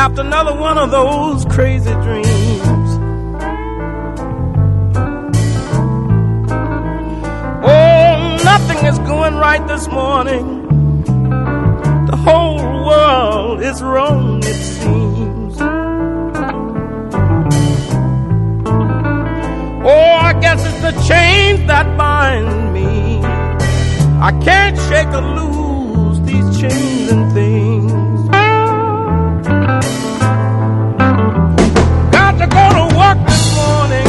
after another one of those crazy dreams. Oh, nothing is going right this morning. The whole world is wrong, it seems. Oh, I guess it's the chains that bind me. I can't shake or lose these chains and things. Got to go to work this morning.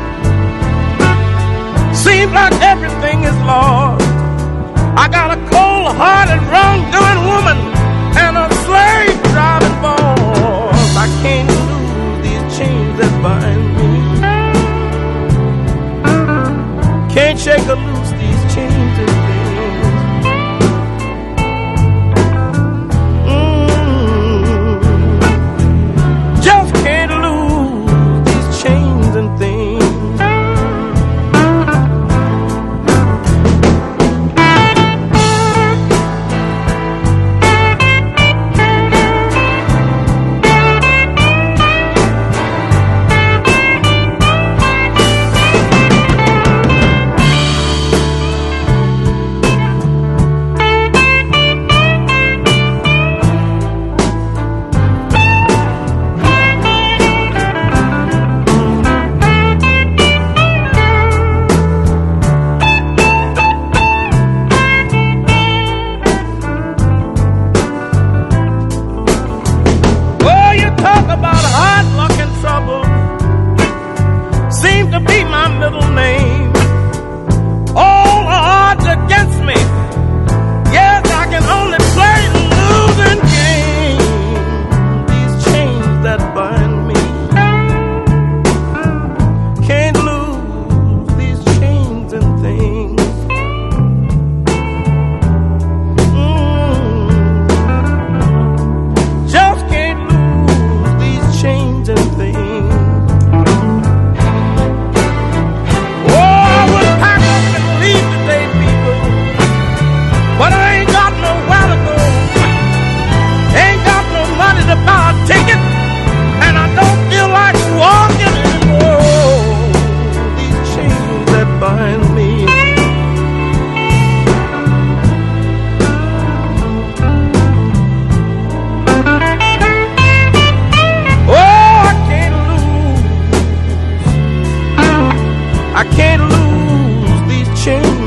Seems like everything is lost. I got a cold-hearted, wrong-doing woman and a slave-driving boss. I can't lose these chains that bind me. Can't shake or loose these chains and things. Just can't lose these chains and things. I can't lose these chains.